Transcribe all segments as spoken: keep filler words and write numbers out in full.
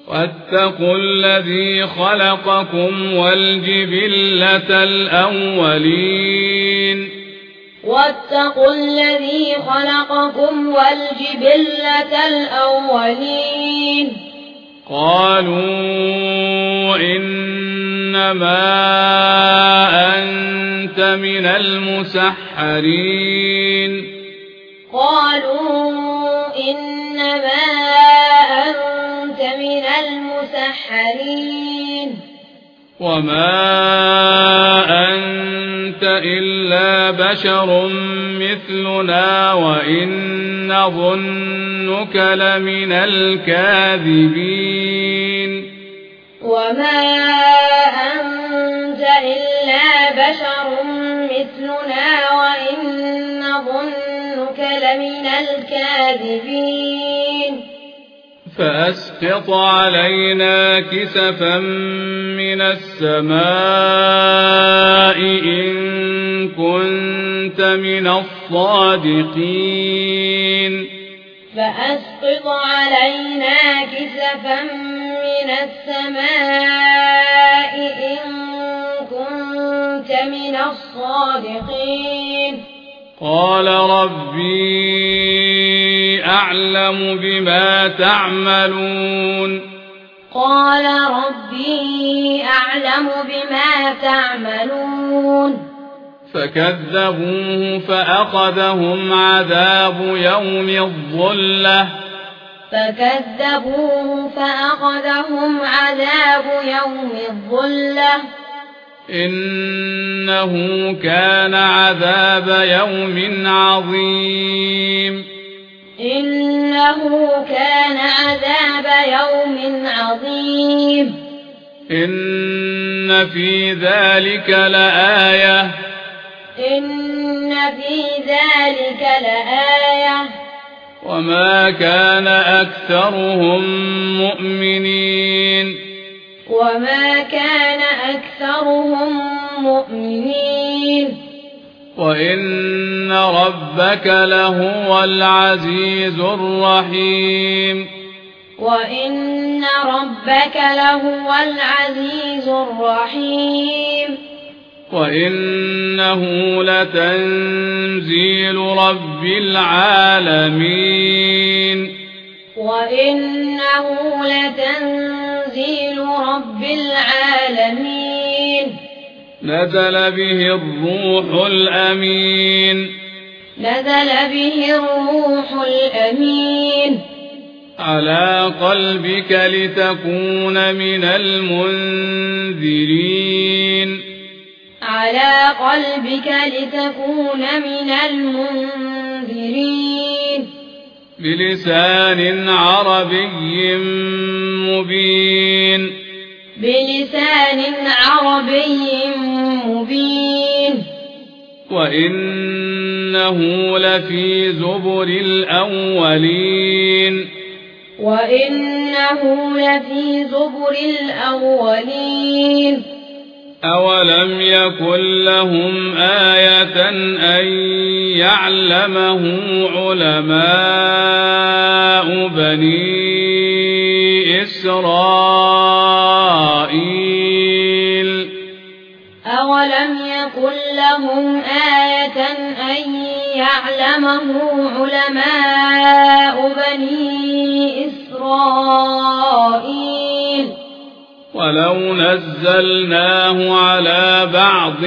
واتقوا الذي خلقكم والجبلة الأولين واتقوا الذي خلقكم والجبلة الأولين قالوا إنما أنت من المسحرين قالوا إنما أنت من المسحرين وما أنت إلا بشر مثلنا وإن نظنك لمن الكاذبين وما أنت إلا بشر مثلنا وإن نظنك لمن الكاذبين فأسقط علينا كسفا من السماء إن كنت من الصادقين فأسقط علينا كسفا من السماء إن كنت من الصادقين قال ربي أعلم بما تعملون قال ربي أعلم بما تعملون فكذبوه فأخذهم عذاب يوم الظلة فكذبوه فأخذهم عذاب يوم الظلة إنه كان عذاب يوم عظيم إنه كان عذاب يوم عظيم إن في ذلك لآية إن في ذلك لآية وما كان أكثرهم مؤمنين وما كان أكثرهم مؤمنين وإن ربك لهو العزيز الرحيم وإن ربك لهو العزيز الرحيم وإنه لتنزيل رب العالمين وإنه لتنزيل رب العالمين نزل به الروح الأمين نزل به الروح الأمين على قلبك لتكون من المنذرين على قلبك لتكون من المنذرين بلسان عربي مبين بلسان عربي مبين وإنه لفي زبر الأولين وإنه لفي زبر الأولين أولم يكن لهم آية أن يعلمه علماء بني إسرائيل أولم يكن لهم آية أن يعلمه علماء بني إسرائيل ولو نزلناه على بعض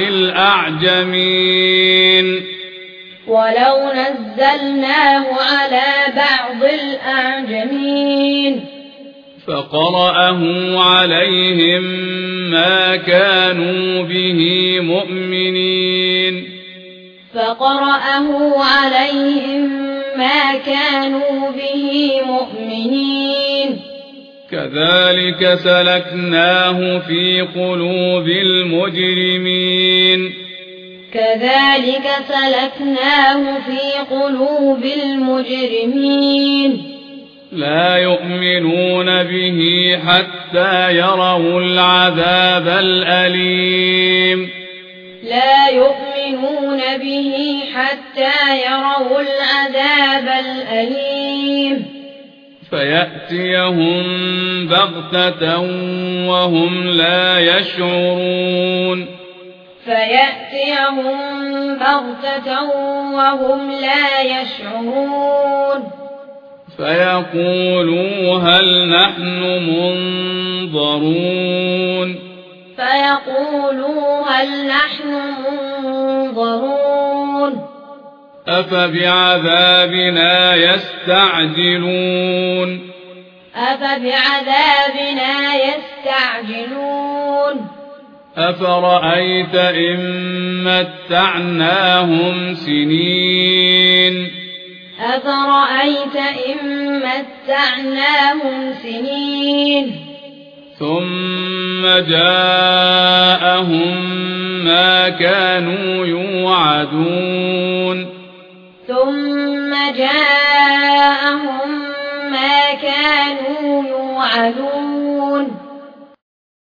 الأعجمين ولو نزلناه على بعض الأعجمين فقرأه عليهم ما كانوا به مؤمنين فقرأه عليهم ما كانوا به مؤمنين كذلك سلكناه في قلوب المجرمين كذلك سلكناه في قلوب المجرمين لا يؤمنون به حتى يروا العذاب الأليم لا يؤمنون به حتى يروا العذاب الأليم فيأتيهم بغتة وهم لا يشعرون فيأتيهم بغتة وهم لا يشعرون فيقولوا هل نحن منظرون فيقولوا هل نحن منظرون أفبعذابنا يستعجلون أفبعذابنا يستعجلون أفرأيت إن متعناهم سنين أفرأيت إن متعناهم سنين ثم جاءهم ما كانوا يوعدون ثم جاءهم ما كانوا يوعدون